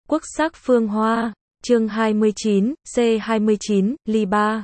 Quốc sắc phương hoa, chương 29, C29, ly 3.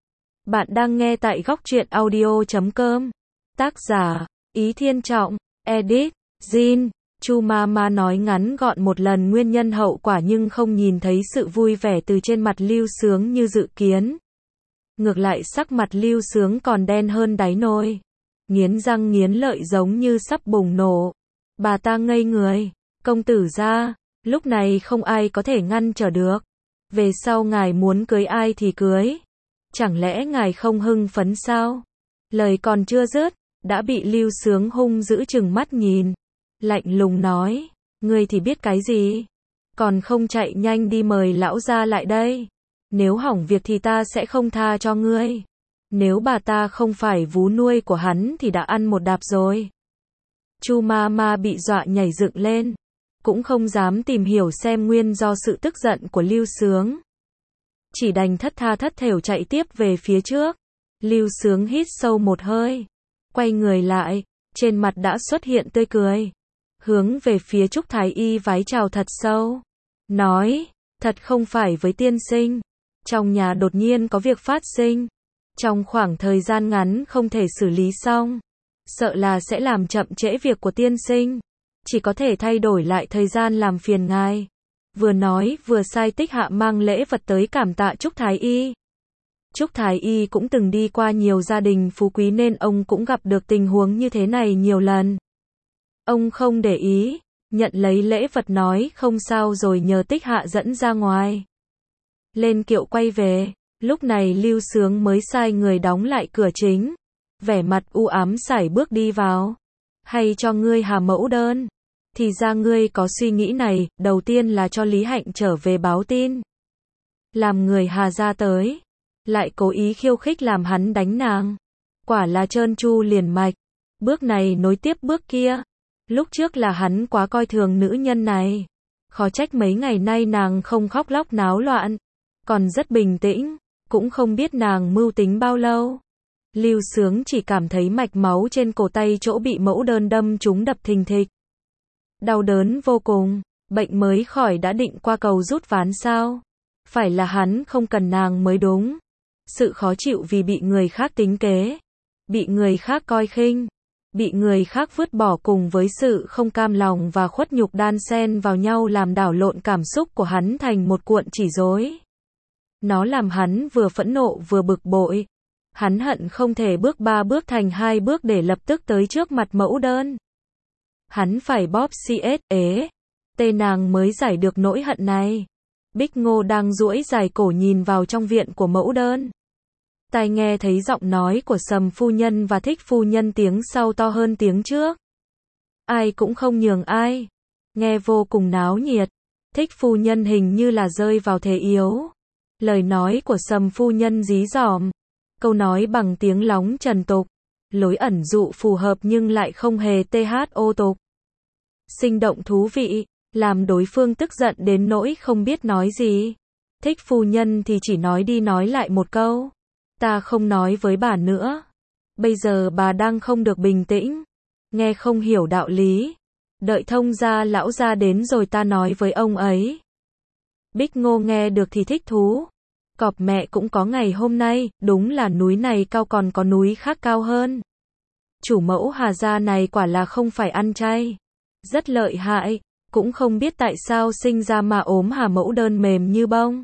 Bạn đang nghe tại góc truyện audio.com. Tác giả, Ý Thiên Trọng, edit, Jin. Chu Mama nói ngắn gọn một lần nguyên nhân hậu quả nhưng không nhìn thấy sự vui vẻ từ trên mặt Lưu Sướng như dự kiến. Ngược lại sắc mặt Lưu Sướng còn đen hơn đáy nồi. Nghiến răng nghiến lợi giống như sắp bùng nổ. Bà ta ngây người. Công tử gia, lúc này không ai có thể ngăn trở được. Về sau ngài muốn cưới ai thì cưới. Chẳng lẽ ngài không hưng phấn sao? Lời còn chưa dứt, đã bị Lưu Sướng hung dữ trừng mắt nhìn. Lạnh lùng nói, ngươi thì biết cái gì? Còn không chạy nhanh đi mời lão gia lại đây. Nếu hỏng việc thì ta sẽ không tha cho ngươi. Nếu bà ta không phải vú nuôi của hắn thì đã ăn một đạp rồi. Chu Mama bị dọa nhảy dựng lên. Cũng không dám tìm hiểu xem nguyên do sự tức giận của Lưu Sướng. Chỉ đành thất tha thất thểu chạy tiếp về phía trước. Lưu Sướng hít sâu một hơi. Quay người lại, trên mặt đã xuất hiện tươi cười. Hướng về phía Trúc Thái Y vái chào thật sâu. Nói, thật không phải với tiên sinh. Trong nhà đột nhiên có việc phát sinh. Trong khoảng thời gian ngắn không thể xử lý xong. Sợ là sẽ làm chậm trễ việc của tiên sinh. Chỉ có thể thay đổi lại thời gian làm phiền ngài. Vừa nói vừa sai Tích Hạ mang lễ vật tới cảm tạ Trúc Thái Y. Trúc Thái Y cũng từng đi qua nhiều gia đình phú quý nên ông cũng gặp được tình huống như thế này nhiều lần. Ông không để ý, nhận lấy lễ vật nói không sao rồi nhờ Tích Hạ dẫn ra ngoài. Lên kiệu quay về, lúc này Lưu Sướng mới sai người đóng lại cửa chính. Vẻ mặt u ám sải bước đi vào. Hay cho ngươi hà mẫu đơn. Thì ra ngươi có suy nghĩ này, đầu tiên là cho Lý Hạnh trở về báo tin. Làm người Hà gia tới. Lại cố ý khiêu khích làm hắn đánh nàng. Quả là trơn tru liền mạch. Bước này nối tiếp bước kia. Lúc trước là hắn quá coi thường nữ nhân này. Khó trách mấy ngày nay nàng không khóc lóc náo loạn. Còn rất bình tĩnh. Cũng không biết nàng mưu tính bao lâu. Lưu Sướng chỉ cảm thấy mạch máu trên cổ tay chỗ bị mẫu đơn đâm trúng đập thình thịch. Đau đớn vô cùng, bệnh mới khỏi đã định qua cầu rút ván sao? Phải là hắn không cần nàng mới đúng. Sự khó chịu vì bị người khác tính kế, bị người khác coi khinh, bị người khác vứt bỏ cùng với sự không cam lòng và khuất nhục đan xen vào nhau làm đảo lộn cảm xúc của hắn thành một cuộn chỉ rối. Nó làm hắn vừa phẫn nộ vừa bực bội. Hắn hận không thể bước 3 bước thành 2 bước để lập tức tới trước mặt mẫu đơn. Hắn phải bóp tê nàng mới giải được nỗi hận này. Bích Ngô đang duỗi dài cổ nhìn vào trong viện của mẫu đơn. Tai nghe thấy giọng nói của Sầm phu nhân và Thích phu nhân tiếng sau to hơn tiếng trước. Ai cũng không nhường ai. Nghe vô cùng náo nhiệt. Thích phu nhân hình như là rơi vào thế yếu. Lời nói của Sầm phu nhân dí dỏm. Câu nói bằng tiếng lóng trần tục. Lối ẩn dụ phù hợp nhưng lại không hề thô tục. Sinh động thú vị, làm đối phương tức giận đến nỗi không biết nói gì. Thích phu nhân thì chỉ nói đi nói lại một câu. Ta không nói với bà nữa. Bây giờ bà đang không được bình tĩnh. Nghe không hiểu đạo lý. Đợi thông gia lão gia đến rồi ta nói với ông ấy. Bích Ngô nghe được thì thích thú. Cọp mẹ cũng có ngày hôm nay, đúng là núi này cao còn có núi khác cao hơn. Chủ mẫu Hà gia này quả là không phải ăn chay. Rất lợi hại, cũng không biết tại sao sinh ra mà ốm Hà mẫu đơn mềm như bông.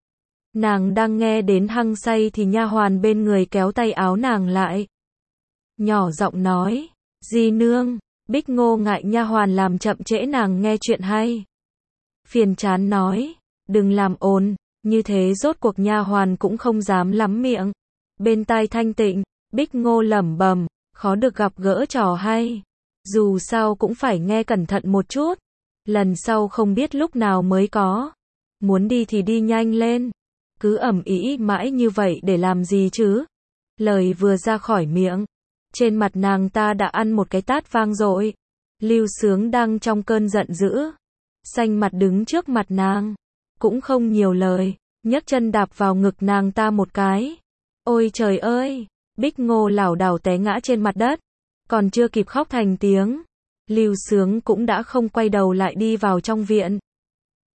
Nàng đang nghe đến hăng say thì nha hoàn bên người kéo tay áo nàng lại. Nhỏ giọng nói, di nương. Bích Ngô ngại nha hoàn làm chậm trễ nàng nghe chuyện hay. Phiền chán nói, đừng làm ồn. Như thế rốt cuộc nha hoàn cũng không dám lắm miệng. Bên tai thanh tịnh, Bích Ngô lẩm bẩm, khó được gặp gỡ trò hay. Dù sao cũng phải nghe cẩn thận một chút. Lần sau không biết lúc nào mới có. Muốn đi thì đi nhanh lên. Cứ ầm ĩ mãi như vậy để làm gì chứ? Lời vừa ra khỏi miệng. Trên mặt nàng ta đã ăn một cái tát vang dội. Lưu Sướng đang trong cơn giận dữ. Xanh mặt đứng trước mặt nàng. Cũng không nhiều lời, nhấc chân đạp vào ngực nàng ta một cái. Ôi trời ơi, Bích Ngô lảo đảo té ngã trên mặt đất. Còn chưa kịp khóc thành tiếng. Lưu Sướng cũng đã không quay đầu lại đi vào trong viện.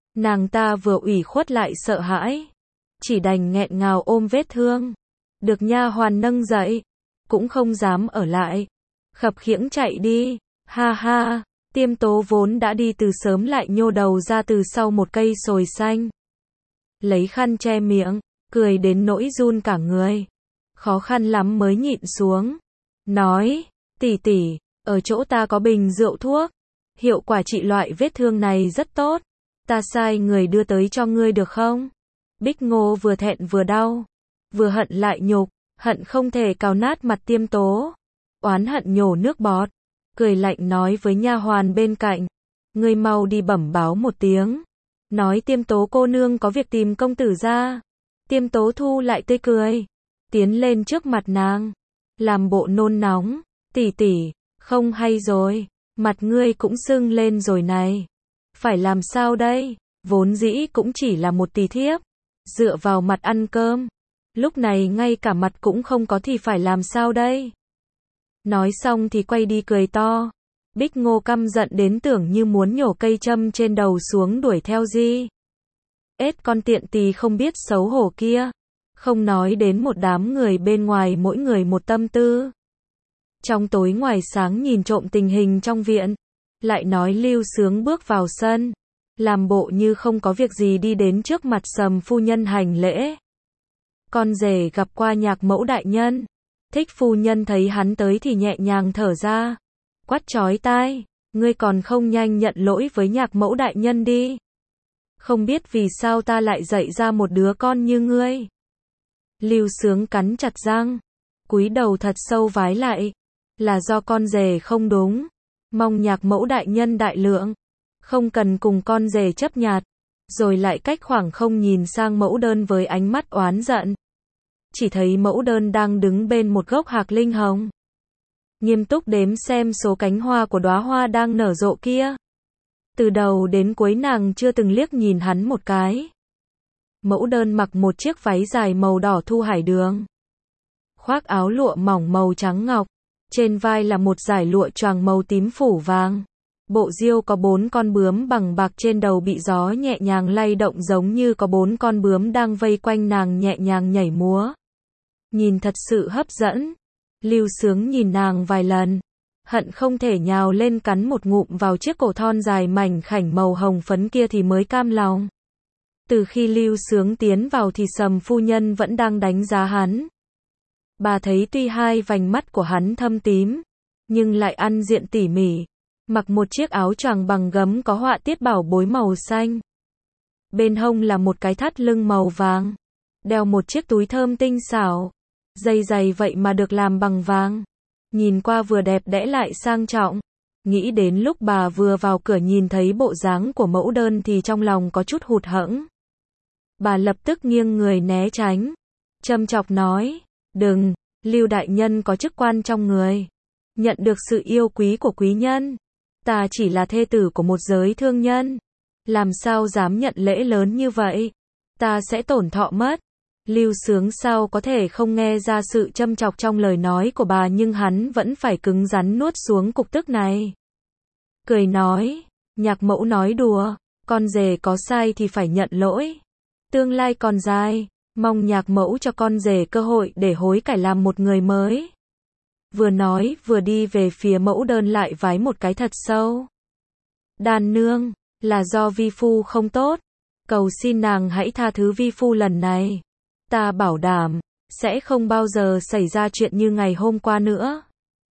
Nàng ta vừa ủy khuất lại sợ hãi, chỉ đành nghẹn ngào ôm vết thương. Được nha hoàn nâng dậy, cũng không dám ở lại, khập khiễng chạy đi. Ha ha, Tiêm Tố vốn đã đi từ sớm lại nhô đầu ra từ sau một cây sồi xanh. Lấy khăn che miệng, cười đến nỗi run cả người. Khó khăn lắm mới nhịn xuống. Nói, tỷ tỷ, ở chỗ ta có bình rượu thuốc. Hiệu quả trị loại vết thương này rất tốt. Ta sai người đưa tới cho ngươi được không? Bích Ngô vừa thẹn vừa đau, vừa hận lại nhục, hận không thể cào nát mặt Tiêm Tố. Oán hận nhổ nước bọt, cười lạnh nói với nha hoàn bên cạnh, ngươi mau đi bẩm báo một tiếng, nói Tiêm Tố cô nương có việc tìm công tử ra. Tiêm Tố thu lại tươi cười, tiến lên trước mặt nàng, làm bộ nôn nóng, tỷ tỷ, không hay rồi, mặt ngươi cũng sưng lên rồi này. Phải làm sao đây, vốn dĩ cũng chỉ là một tỳ thiếp, dựa vào mặt ăn cơm, lúc này ngay cả mặt cũng không có thì phải làm sao đây. Nói xong thì quay đi cười to. Bích Ngô căm giận đến tưởng như muốn nhổ cây châm trên đầu xuống đuổi theo Di. Ết con tiện tỳ không biết xấu hổ kia. Không nói đến một đám người bên ngoài mỗi người một tâm tư. Trong tối ngoài sáng nhìn trộm tình hình trong viện. Lại nói Lưu Sướng bước vào sân. Làm bộ như không có việc gì đi đến trước mặt Sầm phu nhân hành lễ. Con rể gặp qua Nhạc mẫu đại nhân. Thích phu nhân thấy hắn tới thì nhẹ nhàng thở ra. Quát chói tai, ngươi còn không nhanh nhận lỗi với Nhạc mẫu đại nhân đi. Không biết vì sao ta lại dạy ra một đứa con như ngươi. Lưu Sướng cắn chặt răng, cúi đầu thật sâu vái lại. Là do con rể không đúng. Mong Nhạc mẫu đại nhân đại lượng. Không cần cùng con rể chấp nhặt. Rồi lại cách khoảng không nhìn sang Mẫu Đơn với ánh mắt oán giận. Chỉ thấy Mẫu Đơn đang đứng bên một gốc hạc linh hồng. Nghiêm túc đếm xem số cánh hoa của đóa hoa đang nở rộ kia. Từ đầu đến cuối nàng chưa từng liếc nhìn hắn một cái. Mẫu Đơn mặc một chiếc váy dài màu đỏ thu hải đường. Khoác áo lụa mỏng màu trắng ngọc. Trên vai là một dải lụa choàng màu tím phủ vàng. Bộ diêu có 4 con bướm bằng bạc trên đầu bị gió nhẹ nhàng lay động giống như có 4 con bướm đang vây quanh nàng nhẹ nhàng nhảy múa. Nhìn thật sự hấp dẫn. Lưu Sướng nhìn nàng vài lần. Hận không thể nhào lên cắn một ngụm vào chiếc cổ thon dài mảnh khảnh màu hồng phấn kia thì mới cam lòng. Từ khi Lưu Sướng tiến vào thì Sầm phu nhân vẫn đang đánh giá hắn. Bà thấy tuy hai vành mắt của hắn thâm tím, nhưng lại ăn diện tỉ mỉ. Mặc một chiếc áo choàng bằng gấm có họa tiết bảo bối màu xanh. Bên hông là một cái thắt lưng màu vàng. Đeo một chiếc túi thơm tinh xảo. Dây giày vậy mà được làm bằng vàng. Nhìn qua vừa đẹp đẽ lại sang trọng. Nghĩ đến lúc bà vừa vào cửa nhìn thấy bộ dáng của Mẫu Đơn thì trong lòng có chút hụt hẫng. Bà lập tức nghiêng người né tránh. Châm chọc nói, đừng, Lưu đại nhân có chức quan trong người. Nhận được sự yêu quý của quý nhân. Ta chỉ là thê tử của một giới thương nhân. Làm sao dám nhận lễ lớn như vậy? Ta sẽ tổn thọ mất. Lưu Sướng sao có thể không nghe ra sự châm chọc trong lời nói của bà nhưng hắn vẫn phải cứng rắn nuốt xuống cục tức này. Cười nói, Nhạc mẫu nói đùa, con rể có sai thì phải nhận lỗi. Tương lai còn dài, mong Nhạc mẫu cho con rể cơ hội để hối cải làm một người mới. Vừa nói vừa đi về phía Mẫu Đơn lại vái một cái thật sâu. Đàn nương, là do vi phu không tốt. Cầu xin nàng hãy tha thứ vi phu lần này. Ta bảo đảm, sẽ không bao giờ xảy ra chuyện như ngày hôm qua nữa.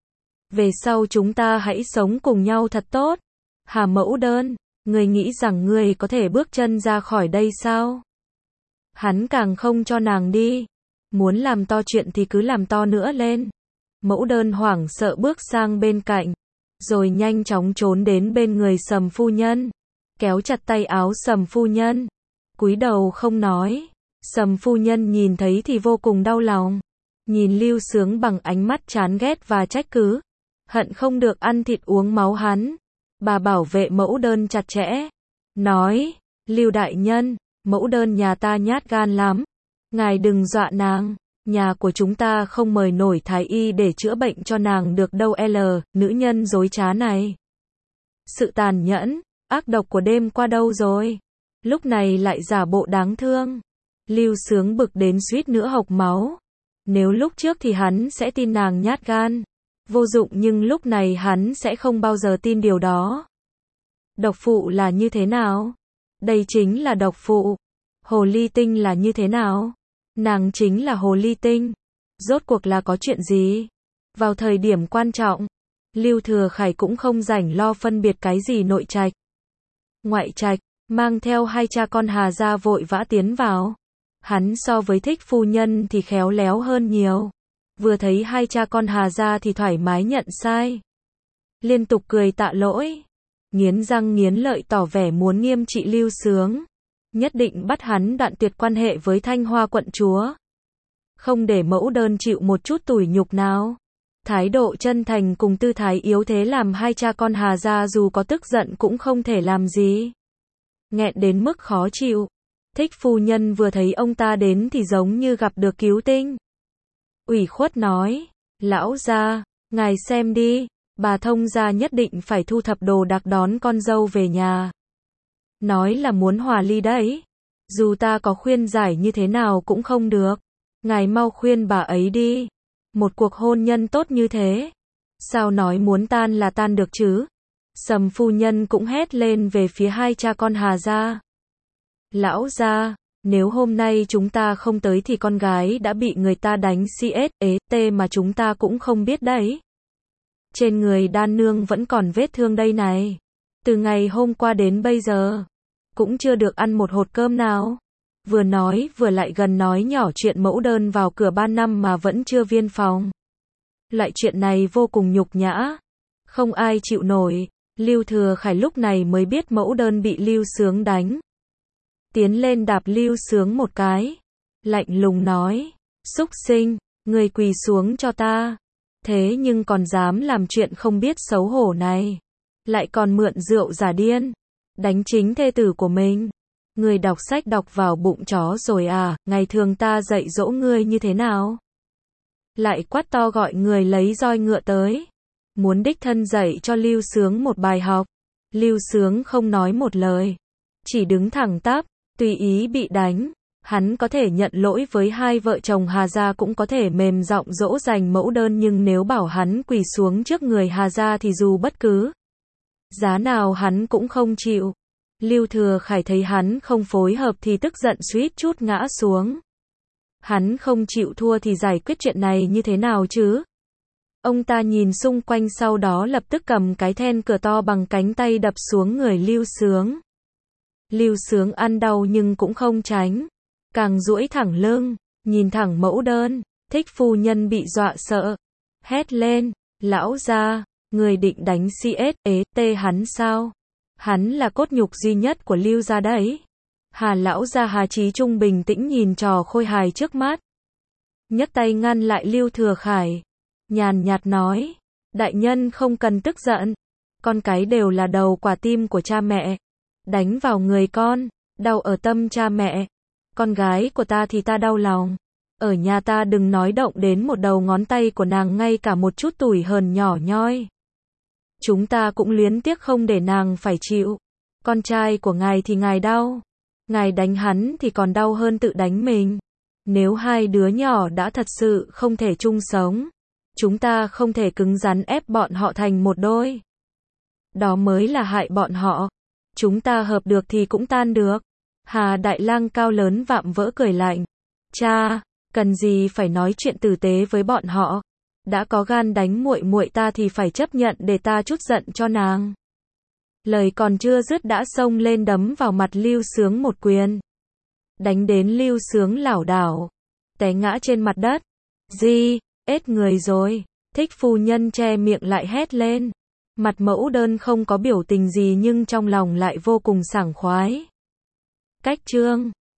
Về sau chúng ta hãy sống cùng nhau thật tốt. Hà Mẫu Đơn, ngươi nghĩ rằng ngươi có thể bước chân ra khỏi đây sao? Hắn càng không cho nàng đi. Muốn làm to chuyện thì cứ làm to nữa lên. Mẫu Đơn hoảng sợ bước sang bên cạnh. Rồi nhanh chóng trốn đến bên người Sầm phu nhân. Kéo chặt tay áo Sầm phu nhân. Cúi đầu không nói. Sầm phu nhân nhìn thấy thì vô cùng đau lòng. Nhìn Lưu Sướng bằng ánh mắt chán ghét và trách cứ. Hận không được ăn thịt uống máu hắn. Bà bảo vệ Mẫu Đơn chặt chẽ. Nói, Lưu đại nhân, Mẫu Đơn nhà ta nhát gan lắm. Ngài đừng dọa nàng. Nhà của chúng ta không mời nổi thái y để chữa bệnh cho nàng được đâu nữ nhân dối trá này. Sự tàn nhẫn, ác độc của đêm qua đâu rồi? lúc này lại giả bộ đáng thương. Lưu Sướng bực đến suýt nữa hộc máu. Nếu lúc trước thì hắn sẽ tin nàng nhát gan, vô dụng, nhưng lúc này hắn sẽ không bao giờ tin điều đó. Độc phụ là như thế nào? Đây chính là độc phụ. Hồ ly tinh là như thế nào? Nàng chính là hồ ly tinh. Rốt cuộc là có chuyện gì? Vào thời điểm quan trọng, Lưu Thừa Khải cũng không rảnh lo phân biệt cái gì nội trạch, ngoại trạch, mang theo hai cha con Hà gia vội vã tiến vào. Hắn so với Thích phu nhân thì khéo léo hơn nhiều. Vừa thấy hai cha con Hà gia thì thoải mái nhận sai. Liên tục cười tạ lỗi. Nghiến răng nghiến lợi tỏ vẻ muốn nghiêm trị Lưu Sướng. Nhất định bắt hắn đoạn tuyệt quan hệ với Thanh Hoa quận chúa. Không để mẫu đơn chịu một chút tủi nhục nào. Thái độ chân thành cùng tư thái yếu thế làm hai cha con Hà gia dù có tức giận cũng không thể làm gì. Nghẹn đến mức khó chịu. Thích phu nhân vừa thấy ông ta đến thì giống như gặp được cứu tinh. Ủy khuất nói, lão gia, ngài xem đi, bà thông gia nhất định phải thu thập đồ đạc đón con dâu về nhà. Nói là muốn hòa ly đấy. Dù ta có khuyên giải như thế nào cũng không được. Ngài mau khuyên bà ấy đi. Một cuộc hôn nhân tốt như thế, sao nói muốn tan là tan được chứ? Sầm phu nhân cũng hét lên về phía hai cha con Hà gia. Lão gia, nếu hôm nay chúng ta không tới thì con gái đã bị người ta đánh CSET mà chúng ta cũng không biết đấy. Trên người đan nương vẫn còn vết thương đây này. Từ ngày hôm qua đến bây giờ, cũng chưa được ăn một hột cơm nào. Vừa nói vừa lại gần nói nhỏ chuyện mẫu đơn vào cửa 3 năm mà vẫn chưa viên phòng. Loại chuyện này vô cùng nhục nhã. Không ai chịu nổi. Lưu Thừa Khải lúc này mới biết mẫu đơn bị Lưu Sướng đánh. Tiến lên đạp Lưu Sướng một cái. Lạnh lùng nói. Súc sinh, người quỳ xuống cho ta. Thế nhưng còn dám làm chuyện không biết xấu hổ này. Lại còn mượn rượu giả điên. Đánh chính thê tử của mình. Người đọc sách đọc vào bụng chó rồi à, ngày thường ta dạy dỗ ngươi như thế nào? Lại quát to gọi người lấy roi ngựa tới. Muốn đích thân dạy cho Lưu Sướng một bài học. Lưu Sướng không nói một lời. Chỉ đứng thẳng tắp, tùy ý bị đánh. Hắn có thể nhận lỗi với hai vợ chồng Hà gia cũng có thể mềm giọng dỗ dành mẫu đơn, nhưng nếu bảo hắn quỳ xuống trước người Hà gia thì dù bất cứ giá nào hắn cũng không chịu. Lưu Thừa Khải thấy hắn không phối hợp thì tức giận suýt chút ngã xuống. Hắn không chịu thua thì giải quyết chuyện này như thế nào chứ? Ông ta nhìn xung quanh sau đó lập tức cầm cái then cửa to bằng cánh tay đập xuống người Lưu Sướng. Lưu Sướng ăn đau nhưng cũng không tránh. Càng duỗi thẳng lưng, nhìn thẳng mẫu đơn. Thích phu nhân bị dọa sợ. Hét lên, lão gia, người định đánh CSET hắn sao? Hắn là cốt nhục duy nhất của Lưu gia đấy. Hà lão gia Hà Chí Trung bình tĩnh nhìn trò khôi hài trước mắt. Nhấc tay ngăn lại Lưu Thừa Khải. Nhàn nhạt nói. Đại nhân không cần tức giận. Con cái đều là đầu quả tim của cha mẹ. Đánh vào người con, đau ở tâm cha mẹ. Con gái của ta thì ta đau lòng. Ở nhà ta đừng nói động đến một đầu ngón tay của nàng, ngay cả một chút tủi hờn nhỏ nhoi. Chúng ta cũng luyến tiếc không để nàng phải chịu. Con trai của ngài thì ngài đau. Ngài đánh hắn thì còn đau hơn tự đánh mình. Nếu hai đứa nhỏ đã thật sự không thể chung sống, chúng ta không thể cứng rắn ép bọn họ thành một đôi. Đó mới là hại bọn họ. Chúng ta hợp được thì cũng tan được. Hà Đại Lang cao lớn vạm vỡ cười lạnh. Cha, cần gì phải nói chuyện tử tế với bọn họ. Đã có gan đánh muội muội ta thì phải chấp nhận để ta trút giận cho nàng. Lời còn chưa dứt đã xông lên đấm vào mặt Lưu Sướng một quyền. Đánh đến Lưu Sướng lảo đảo, té ngã trên mặt đất. Gì, ết người rồi. Thích phu nhân che miệng lại hét lên. Mặt mẫu đơn không có biểu tình gì nhưng trong lòng lại vô cùng sảng khoái. Cách chương